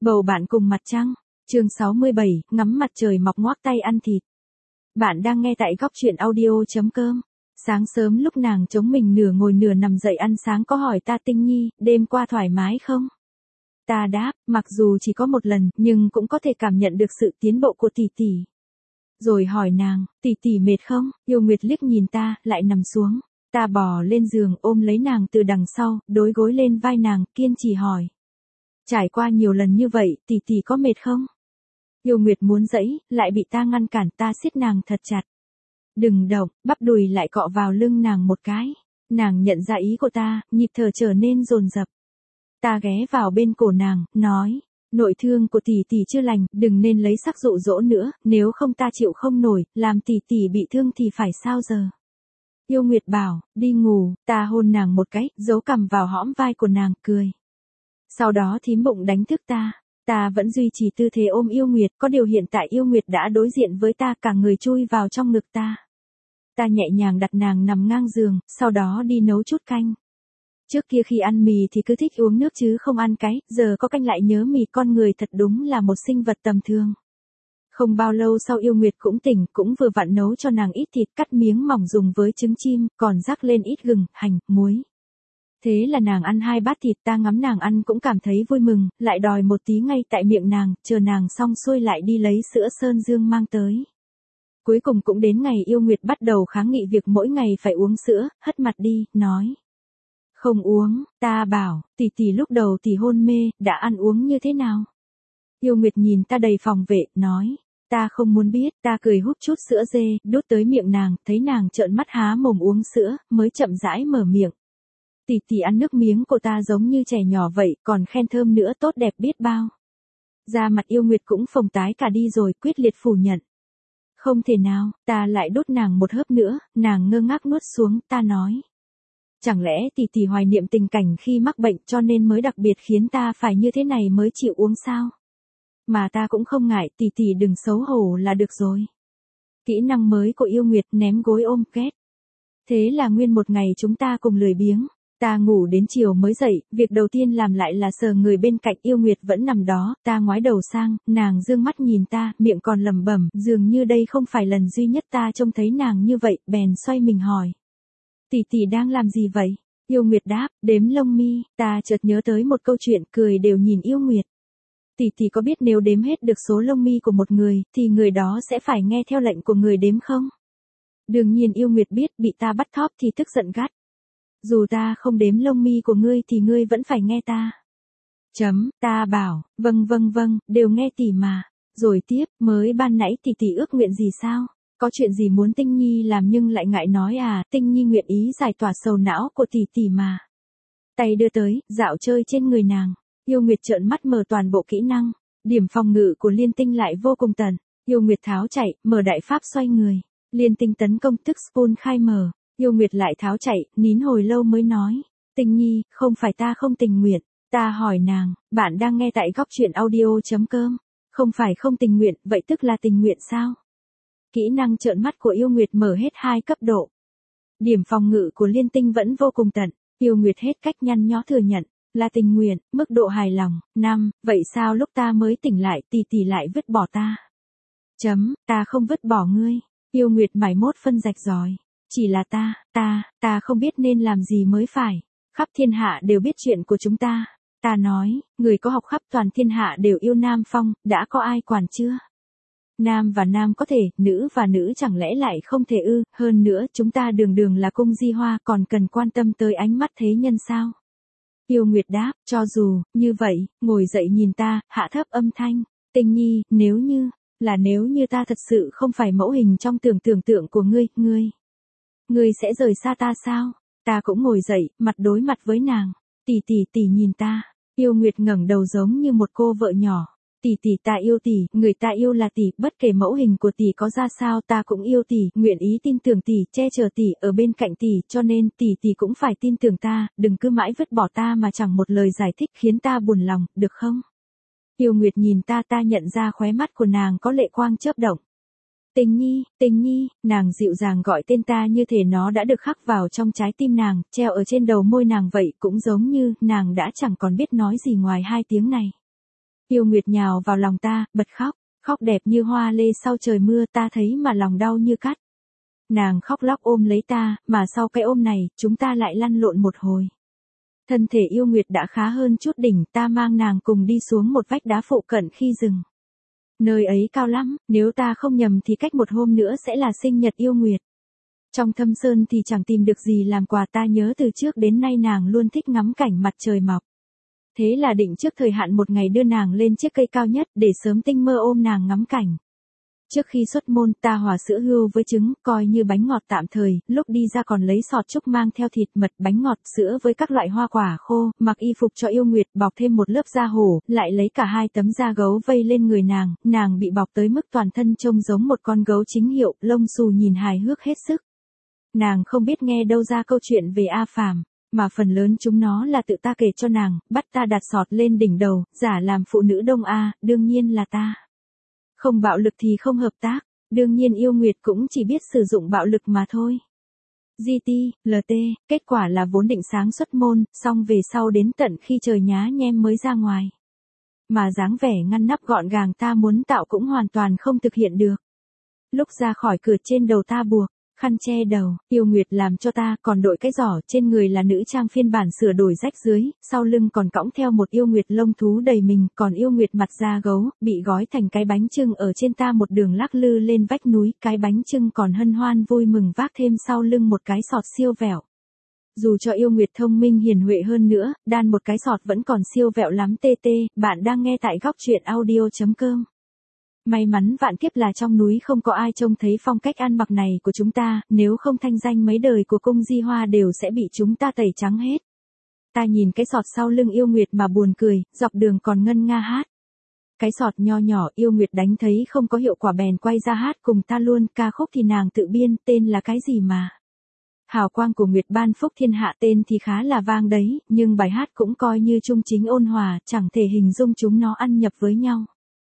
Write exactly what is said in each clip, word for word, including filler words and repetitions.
Bầu bạn cùng mặt trăng, chương sáu mươi bảy, ngắm mặt trời mọc ngoác tay ăn thịt. Bạn đang nghe tại góc truyện audio.com. Sáng sớm lúc nàng chống mình nửa ngồi nửa nằm dậy ăn sáng có hỏi ta Tinh Nhi, đêm qua thoải mái không? Ta đáp, mặc dù chỉ có một lần, nhưng cũng có thể cảm nhận được sự tiến bộ của tỷ tỷ. Rồi hỏi nàng, tỷ tỷ mệt không? Yêu Nguyệt liếc nhìn ta, lại nằm xuống. Ta bò lên giường ôm lấy nàng từ đằng sau, đối gối lên vai nàng, kiên trì hỏi. Trải qua nhiều lần như vậy, tỷ tỷ có mệt không? Yêu Nguyệt muốn dẫy, lại bị ta ngăn cản, ta siết nàng thật chặt. Đừng động, bắp đùi lại cọ vào lưng nàng một cái. Nàng nhận ra ý của ta, nhịp thở trở nên dồn dập. Ta ghé vào bên cổ nàng, nói, nội thương của tỷ tỷ chưa lành, đừng nên lấy sắc dụ dỗ nữa, nếu không ta chịu không nổi, làm tỷ tỷ bị thương thì phải sao giờ? Yêu Nguyệt bảo, đi ngủ, ta hôn nàng một cái, giấu cằm vào hõm vai của nàng, cười. Sau đó thím bụng đánh thức ta. Ta vẫn duy trì tư thế ôm Yêu Nguyệt, có điều hiện tại Yêu Nguyệt đã đối diện với ta, cả người chui vào trong ngực ta. Ta nhẹ nhàng đặt nàng nằm ngang giường, sau đó đi nấu chút canh. Trước kia khi ăn mì thì cứ thích uống nước chứ không ăn cái, giờ có canh lại nhớ mì, con người thật đúng là một sinh vật tầm thường. Không bao lâu sau Yêu Nguyệt cũng tỉnh, cũng vừa vặn nấu cho nàng ít thịt cắt miếng mỏng dùng với trứng chim, còn rắc lên ít gừng, hành, muối. Thế là nàng ăn hai bát thịt, ta ngắm nàng ăn cũng cảm thấy vui mừng, lại đòi một tí ngay tại miệng nàng, chờ nàng xong xuôi lại đi lấy sữa Sơn Dương mang tới. Cuối cùng cũng đến ngày Yêu Nguyệt bắt đầu kháng nghị việc mỗi ngày phải uống sữa, hất mặt đi, nói. Không uống, ta bảo, tỷ tỷ lúc đầu tỷ hôn mê, đã ăn uống như thế nào? Yêu Nguyệt nhìn ta đầy phòng vệ, nói. Ta không muốn biết, ta cười hút chút sữa dê, đút tới miệng nàng, thấy nàng trợn mắt há mồm uống sữa, mới chậm rãi mở miệng. Tỷ tỷ ăn nước miếng của ta giống như trẻ nhỏ vậy, còn khen thơm nữa, tốt đẹp biết bao. Da mặt Yêu Nguyệt cũng phồng tái cả đi rồi, quyết liệt phủ nhận. Không thể nào, ta lại đút nàng một hớp nữa, nàng ngơ ngác nuốt xuống, ta nói. Chẳng lẽ tỷ tỷ hoài niệm tình cảnh khi mắc bệnh cho nên mới đặc biệt khiến ta phải như thế này mới chịu uống sao? Mà ta cũng không ngại, tỷ tỷ đừng xấu hổ là được rồi. Kỹ năng mới của Yêu Nguyệt, ném gối ôm ghét. Thế là nguyên một ngày chúng ta cùng lười biếng. Ta ngủ đến chiều mới dậy, việc đầu tiên làm lại là sờ người bên cạnh. Yêu Nguyệt vẫn nằm đó, ta ngoái đầu sang, nàng dương mắt nhìn ta, miệng còn lẩm bẩm, dường như đây không phải lần duy nhất ta trông thấy nàng như vậy, bèn xoay mình hỏi. Tỷ tỷ đang làm gì vậy? Yêu Nguyệt đáp, đếm lông mi, ta chợt nhớ tới một câu chuyện, cười đều nhìn Yêu Nguyệt. Tỷ tỷ có biết nếu đếm hết được số lông mi của một người, thì người đó sẽ phải nghe theo lệnh của người đếm không? Đương nhiên Yêu Nguyệt biết, bị ta bắt thóp thì tức giận gắt. Dù ta không đếm lông mi của ngươi thì ngươi vẫn phải nghe ta. Chấm, ta bảo, vâng vâng vâng, đều nghe tỷ mà. Rồi tiếp, mới ban nãy tỷ tỷ ước nguyện gì sao? Có chuyện gì muốn Tinh Nhi làm nhưng lại ngại nói à? Tinh Nhi nguyện ý giải tỏa sầu não của tỷ tỷ mà. Tay đưa tới, dạo chơi trên người nàng. Yêu Nguyệt trợn mắt mở toàn bộ kỹ năng. Điểm phòng ngự của Liên Tinh lại vô cùng tận. Yêu Nguyệt tháo chạy, mở đại pháp xoay người. Liên Tinh tấn công tức spawn khai mở. Yêu Nguyệt lại tháo chạy, nín hồi lâu mới nói. Tinh Nhi, không phải ta không tình nguyện. Ta hỏi nàng, bạn đang nghe tại góc truyện audio.com. Không phải không tình nguyện, vậy tức là tình nguyện sao? Kỹ năng trợn mắt của Yêu Nguyệt mở hết hai cấp độ. Điểm phòng ngự của Liên Tinh vẫn vô cùng tận. Yêu Nguyệt hết cách nhăn nhó thừa nhận. Là tình nguyện, mức độ hài lòng, năm, vậy sao lúc ta mới tỉnh lại tỷ tỷ lại vứt bỏ ta? Chấm, ta không vứt bỏ ngươi. Yêu Nguyệt mải mốt phân rạch ròi. Chỉ là ta, ta, ta không biết nên làm gì mới phải. Khắp thiên hạ đều biết chuyện của chúng ta. Ta nói, người có học khắp toàn thiên hạ đều yêu Nam Phong, đã có ai quản chưa? Nam và nam có thể, nữ và nữ chẳng lẽ lại không thể ư? Hơn nữa, chúng ta đường đường là cung di hoa, còn cần quan tâm tới ánh mắt thế nhân sao? Yêu Nguyệt đáp, cho dù, như vậy, ngồi dậy nhìn ta, hạ thấp âm thanh. Tinh Nhi, nếu như, là nếu như ta thật sự không phải mẫu hình trong tưởng tưởng tượng của ngươi, ngươi. Ngươi sẽ rời xa ta sao? Ta cũng ngồi dậy, mặt đối mặt với nàng. Tỷ tỷ tỷ nhìn ta. Yêu Nguyệt ngẩng đầu giống như một cô vợ nhỏ. Tỷ tỷ ta yêu tỷ, người ta yêu là tỷ, bất kể mẫu hình của tỷ có ra sao ta cũng yêu tỷ, nguyện ý tin tưởng tỷ, che chở tỷ, ở bên cạnh tỷ, cho nên tỷ tỷ cũng phải tin tưởng ta, đừng cứ mãi vứt bỏ ta mà chẳng một lời giải thích khiến ta buồn lòng, được không? Yêu Nguyệt nhìn ta, ta nhận ra khóe mắt của nàng có lệ quang chớp động. Tình Nhi, Tình Nhi, nàng dịu dàng gọi tên ta như thể nó đã được khắc vào trong trái tim nàng, treo ở trên đầu môi nàng vậy, cũng giống như nàng đã chẳng còn biết nói gì ngoài hai tiếng này. Yêu Nguyệt nhào vào lòng ta, bật khóc, khóc đẹp như hoa lê sau trời mưa, ta thấy mà lòng đau như cắt. Nàng khóc lóc ôm lấy ta, mà sau cái ôm này, chúng ta lại lăn lộn một hồi. Thân thể Yêu Nguyệt đã khá hơn chút đỉnh, ta mang nàng cùng đi xuống một vách đá phụ cận khi dừng. Nơi ấy cao lắm, nếu ta không nhầm thì cách một hôm nữa sẽ là sinh nhật Yêu Nguyệt. Trong thâm sơn thì chẳng tìm được gì làm quà, ta nhớ từ trước đến nay nàng luôn thích ngắm cảnh mặt trời mọc. Thế là định trước thời hạn một ngày đưa nàng lên chiếc cây cao nhất để sớm tinh mơ ôm nàng ngắm cảnh. Trước khi xuất môn ta hòa sữa hươu với trứng, coi như bánh ngọt tạm thời, lúc đi ra còn lấy sọt trúc mang theo thịt mật, bánh ngọt, sữa với các loại hoa quả khô, mặc y phục cho Yêu Nguyệt, bọc thêm một lớp da hổ, lại lấy cả hai tấm da gấu vây lên người nàng, nàng bị bọc tới mức toàn thân trông giống một con gấu chính hiệu, lông xù nhìn hài hước hết sức. Nàng không biết nghe đâu ra câu chuyện về A Phàm, mà phần lớn chúng nó là tự ta kể cho nàng, bắt ta đặt sọt lên đỉnh đầu, giả làm phụ nữ Đông A, đương nhiên là ta. Không bạo lực thì không hợp tác, đương nhiên Yêu Nguyệt cũng chỉ biết sử dụng bạo lực mà thôi. giê tê, lờ tê, kết quả là vốn định sáng xuất môn, xong về sau đến tận khi trời nhá nhem mới ra ngoài. Mà dáng vẻ ngăn nắp gọn gàng ta muốn tạo cũng hoàn toàn không thực hiện được. Lúc ra khỏi cửa trên đầu ta buộc khăn che đầu, Yêu Nguyệt làm cho ta, còn đội cái giỏ, trên người là nữ trang phiên bản sửa đổi rách dưới, sau lưng còn cõng theo một Yêu Nguyệt lông thú đầy mình, còn Yêu Nguyệt mặt da gấu, bị gói thành cái bánh chưng ở trên ta một đường lắc lư lên vách núi, cái bánh chưng còn hân hoan vui mừng vác thêm sau lưng một cái sọt siêu vẹo. Dù cho Yêu Nguyệt thông minh hiền huệ hơn nữa, đan một cái sọt vẫn còn siêu vẹo lắm. tê tê, bạn đang nghe tại góc truyện audio chấm com. May mắn vạn kiếp là trong núi không có ai trông thấy phong cách ăn mặc này của chúng ta, nếu không thanh danh mấy đời của cung Di Hoa đều sẽ bị chúng ta tẩy trắng hết. Ta nhìn cái sọt sau lưng Yêu Nguyệt mà buồn cười, dọc đường còn ngân nga hát. Cái sọt nho nhỏ Yêu Nguyệt đánh thấy không có hiệu quả bèn quay ra hát cùng ta luôn, ca khúc thì nàng tự biên, tên là cái gì mà. Hào quang của Nguyệt ban phúc thiên hạ, tên thì khá là vang đấy, nhưng bài hát cũng coi như trung chính ôn hòa, chẳng thể hình dung chúng nó ăn nhập với nhau.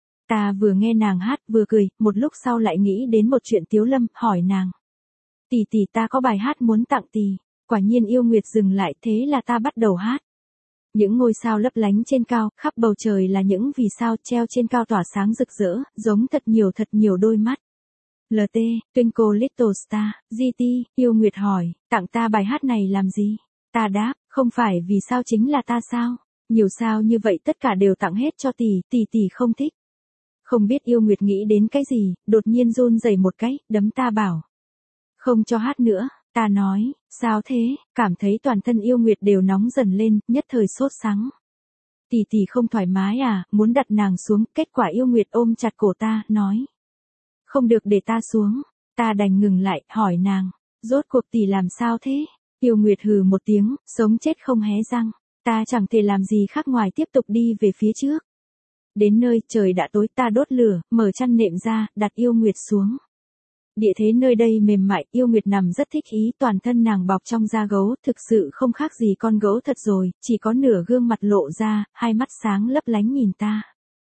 Ta vừa nghe nàng hát vừa cười, một lúc sau lại nghĩ đến một chuyện tiếu lâm, hỏi nàng. Tỷ tỷ ta có bài hát muốn tặng tỷ. Quả nhiên Yêu Nguyệt dừng lại, thế là ta bắt đầu hát. Những ngôi sao lấp lánh trên cao, khắp bầu trời là những vì sao treo trên cao tỏa sáng rực rỡ, giống thật nhiều thật nhiều đôi mắt. lờ tê, Twinkle Little Star, giê tê, Yêu Nguyệt hỏi, tặng ta bài hát này làm gì? Ta đáp, không phải vì sao chính là ta sao? Nhiều sao như vậy tất cả đều tặng hết cho tỷ, tỷ tỷ không thích. Không biết Yêu Nguyệt nghĩ đến cái gì, đột nhiên run rẩy một cái, đấm ta bảo. Không cho hát nữa, ta nói, sao thế, cảm thấy toàn thân Yêu Nguyệt đều nóng dần lên, nhất thời sốt sắng. Tỷ tỷ không thoải mái à, muốn đặt nàng xuống, kết quả Yêu Nguyệt ôm chặt cổ ta, nói. Không được để ta xuống, ta đành ngừng lại, hỏi nàng, rốt cuộc tỷ làm sao thế? Yêu Nguyệt hừ một tiếng, sống chết không hé răng, ta chẳng thể làm gì khác ngoài tiếp tục đi về phía trước. Đến nơi trời đã tối ta đốt lửa, mở chăn nệm ra, đặt Yêu Nguyệt xuống. Địa thế nơi đây mềm mại, Yêu Nguyệt nằm rất thích ý, toàn thân nàng bọc trong da gấu, thực sự không khác gì con gấu thật rồi, chỉ có nửa gương mặt lộ ra, hai mắt sáng lấp lánh nhìn ta.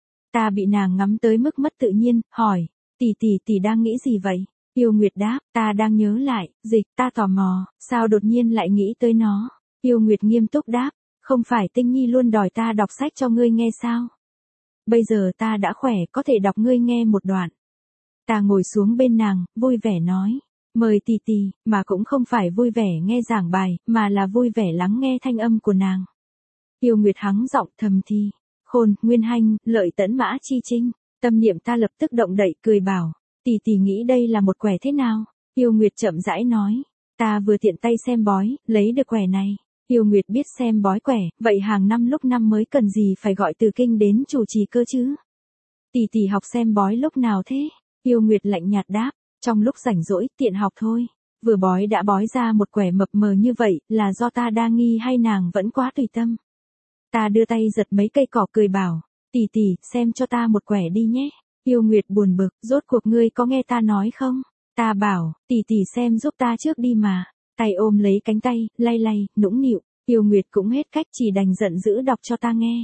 Ta bị nàng ngắm tới mức mất tự nhiên, hỏi, tỷ tỷ tỷ đang nghĩ gì vậy? Yêu Nguyệt đáp, ta đang nhớ lại, dịch, ta tò mò, sao đột nhiên lại nghĩ tới nó? Yêu Nguyệt nghiêm túc đáp, không phải Tinh Nhi luôn đòi ta đọc sách cho ngươi nghe sao? Bây giờ ta đã khỏe, có thể đọc ngươi nghe một đoạn. Ta ngồi xuống bên nàng, vui vẻ nói, mời tỷ tỷ, mà cũng không phải vui vẻ nghe giảng bài, mà là vui vẻ lắng nghe thanh âm của nàng. Yêu Nguyệt hắng giọng thầm thì, khôn, nguyên hanh, lợi tẫn mã chi trinh, tâm niệm ta lập tức động đậy, cười bảo, tỷ tỷ nghĩ đây là một quẻ thế nào? Yêu Nguyệt chậm rãi nói, ta vừa tiện tay xem bói, lấy được quẻ này. Yêu Nguyệt biết xem bói quẻ, vậy hàng năm lúc năm mới cần gì phải gọi Từ Kinh đến chủ trì cơ chứ? Tỷ tỷ học xem bói lúc nào thế? Yêu Nguyệt lạnh nhạt đáp, trong lúc rảnh rỗi, tiện học thôi. Vừa bói đã bói ra một quẻ mập mờ như vậy, là do ta đa nghi hay nàng vẫn quá tùy tâm? Ta đưa tay giật mấy cây cỏ cười bảo, tỷ tỷ, xem cho ta một quẻ đi nhé. Yêu Nguyệt buồn bực, rốt cuộc ngươi có nghe ta nói không? Ta bảo, tỷ tỷ xem giúp ta trước đi mà. Tay ôm lấy cánh tay, lay lay, nũng nịu, Yêu Nguyệt cũng hết cách chỉ đành giận dữ đọc cho ta nghe.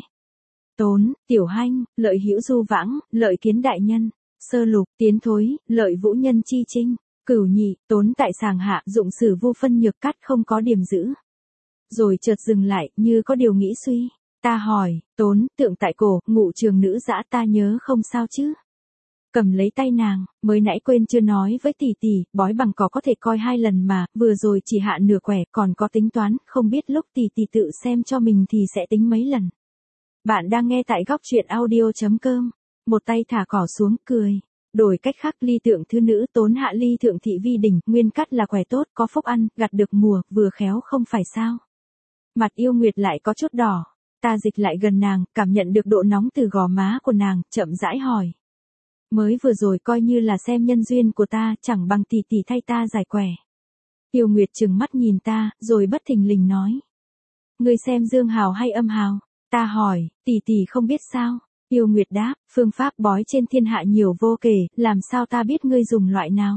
Tốn, tiểu hanh, lợi hữu du vãng, lợi kiến đại nhân, sơ lục, tiến thối, lợi vũ nhân chi trinh, cửu nhị, tốn tại sàng hạ, dụng sử vu phân nhược cắt không có điểm giữ. Rồi chợt dừng lại, như có điều nghĩ suy, Ta hỏi, tốn, tượng tại cổ, ngụ trường nữ dã ta nhớ không sao chứ. Cầm lấy tay nàng, mới nãy quên chưa nói với tỷ tỷ, bói bằng cỏ có thể coi hai lần mà, vừa rồi chỉ hạ nửa quẻ, còn có tính toán, không biết lúc tỷ tỷ tự xem cho mình thì sẽ tính mấy lần. Bạn đang nghe tại góc truyện audio.com, một tay thả cỏ xuống, cười. Đổi cách khác ly tượng thứ nữ tốn hạ ly thượng thị vi đỉnh, nguyên cắt là quẻ tốt, có phúc ăn, gặt được mùa, vừa khéo không phải sao. Mặt yêu nguyệt lại có chút đỏ, ta dịch lại gần nàng, cảm nhận được độ nóng từ gò má của nàng, chậm rãi hỏi. Mới vừa rồi coi như là xem nhân duyên của ta, chẳng bằng tỷ tỷ thay ta giải quẻ. Yêu nguyệt trừng mắt nhìn ta, rồi bất thình lình nói. Ngươi xem dương hào hay âm hào? Ta hỏi, tỷ tỷ không biết sao? Yêu nguyệt đáp, phương pháp bói trên thiên hạ nhiều vô kể, làm sao ta biết ngươi dùng loại nào?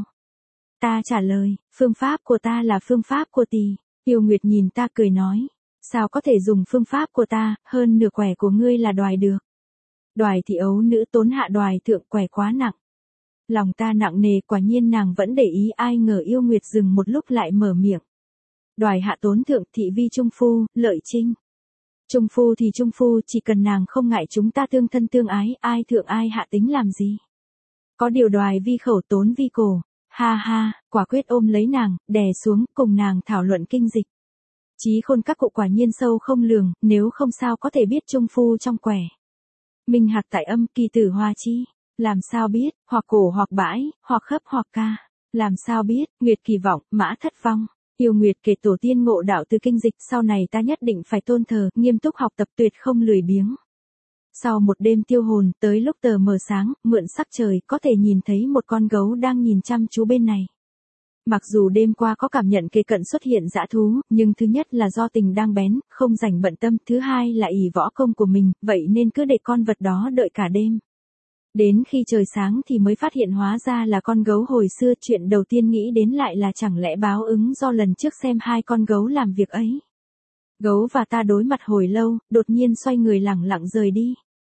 Ta trả lời, phương pháp của ta là phương pháp của tỷ. Yêu nguyệt nhìn ta cười nói, sao có thể dùng phương pháp của ta, hơn nửa quẻ của ngươi là đoài được. Đoài thì ấu nữ tốn hạ đoài thượng quẻ quá nặng. Lòng ta nặng nề, quả nhiên nàng vẫn để ý, ai ngờ yêu nguyệt dừng một lúc lại mở miệng. Đoài hạ tốn thượng thị vi trung phu, lợi trinh. Trung phu thì trung phu, chỉ cần nàng không ngại chúng ta tương thân tương ái, ai thượng ai hạ tính làm gì. Có điều đoài vi khẩu tốn vi cổ, ha ha, quả quyết ôm lấy nàng, đè xuống, cùng nàng thảo luận kinh dịch. Chí khôn các cụ quả nhiên sâu không lường, nếu không sao có thể biết trung phu trong quẻ. Minh hạc tại âm, kỳ tử hoa chi, làm sao biết, hoặc cổ hoặc bãi, hoặc khấp hoặc ca, làm sao biết, nguyệt kỳ vọng, mã thất vong. Yêu nguyệt kể tổ tiên ngộ đạo từ kinh dịch, sau này ta nhất định phải tôn thờ, nghiêm túc học tập, tuyệt không lười biếng. Sau một đêm tiêu hồn, tới lúc tờ mờ sáng, mượn sắc trời, có thể nhìn thấy một con gấu đang nhìn chăm chú bên này. Mặc dù đêm qua có cảm nhận kề cận xuất hiện dã thú, nhưng thứ nhất là do tình đang bén, không rảnh bận tâm, thứ hai là ỷ võ công của mình, vậy nên cứ để con vật đó đợi cả đêm. Đến khi trời sáng thì mới phát hiện hóa ra là con gấu hồi xưa, chuyện đầu tiên nghĩ đến lại là chẳng lẽ báo ứng do lần trước xem hai con gấu làm việc ấy. Gấu và ta đối mặt hồi lâu, đột nhiên xoay người lẳng lặng rời đi.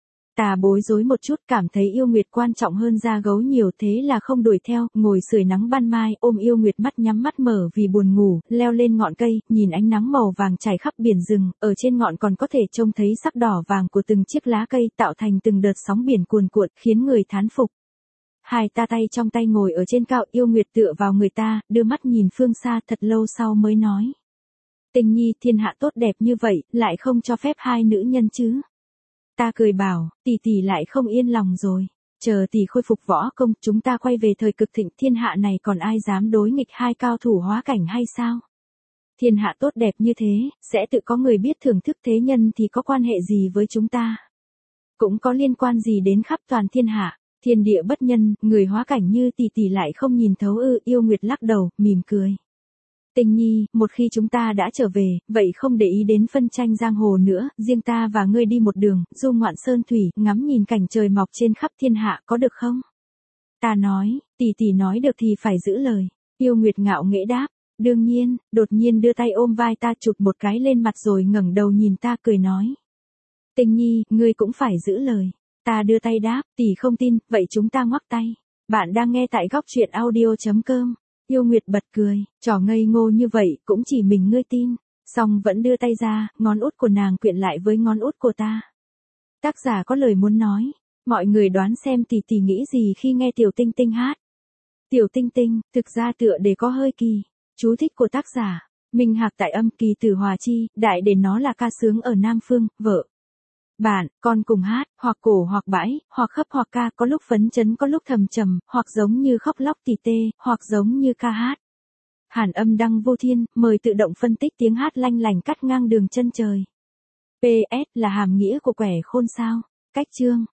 Ta bối rối một chút, cảm thấy yêu nguyệt quan trọng hơn da gấu nhiều, thế là không đuổi theo, ngồi sưởi nắng ban mai, ôm yêu nguyệt mắt nhắm mắt mở vì buồn ngủ, leo lên ngọn cây, nhìn ánh nắng màu vàng trải khắp biển rừng, ở trên ngọn còn có thể trông thấy sắc đỏ vàng của từng chiếc lá cây tạo thành từng đợt sóng biển cuồn cuộn, khiến người thán phục. Hai ta tay trong tay ngồi ở trên cao, yêu nguyệt tựa vào người ta, đưa mắt nhìn phương xa, thật lâu sau mới nói. Tình nhi, thiên hạ tốt đẹp như vậy, lại không cho phép hai nữ nhân chứ. Ta cười bảo, tỷ tỷ lại không yên lòng rồi. Chờ tỷ khôi phục võ công, chúng ta quay về thời cực thịnh, thiên hạ này còn ai dám đối nghịch hai cao thủ hóa cảnh hay sao? Thiên hạ tốt đẹp như thế, sẽ tự có người biết thưởng thức, thế nhân thì có quan hệ gì với chúng ta? Cũng có liên quan gì đến khắp toàn thiên hạ? Thiên địa bất nhân, người hóa cảnh như tỷ tỷ lại không nhìn thấu ư? Yêu nguyệt lắc đầu, mỉm cười. Tình nhi, một khi chúng ta đã trở về, vậy không để ý đến phân tranh giang hồ nữa, riêng ta và ngươi đi một đường, du ngoạn sơn thủy, ngắm nhìn cảnh trời mọc trên khắp thiên hạ, có được không? Ta nói, tỷ tỷ nói được thì phải giữ lời. Yêu nguyệt ngạo nghễ đáp, đương nhiên, đột nhiên đưa tay ôm vai ta, chụp một cái lên mặt rồi ngẩng đầu nhìn ta cười nói. Tình nhi, ngươi cũng phải giữ lời. Ta đưa tay đáp, tỷ không tin, vậy chúng ta ngoắc tay. Bạn đang nghe tại góc truyện audio.com. Yêu nguyệt bật cười, trò ngây ngô như vậy, cũng chỉ mình ngươi tin. Xong vẫn đưa tay ra, ngón út của nàng quyện lại với ngón út của ta. Tác giả có lời muốn nói. Mọi người đoán xem tỷ tỷ nghĩ gì khi nghe Tiểu Tinh Tinh hát. Tiểu Tinh Tinh, thực ra tựa đề có hơi kỳ. Chú thích của tác giả. Minh hạc tại âm, kỳ tử hòa chi, đại để nó là ca sướng ở Nam Phương, vợ. Bạn, con cùng hát, hoặc cổ hoặc bãi, hoặc khấp hoặc ca, có lúc phấn chấn có lúc thầm trầm, hoặc giống như khóc lóc tỉ tê, hoặc giống như ca hát. Hàn âm đăng vô thiên, mời tự động phân tích tiếng hát lanh lành cắt ngang đường chân trời. pê ét là hàm nghĩa của quẻ khôn sao. Cách chương.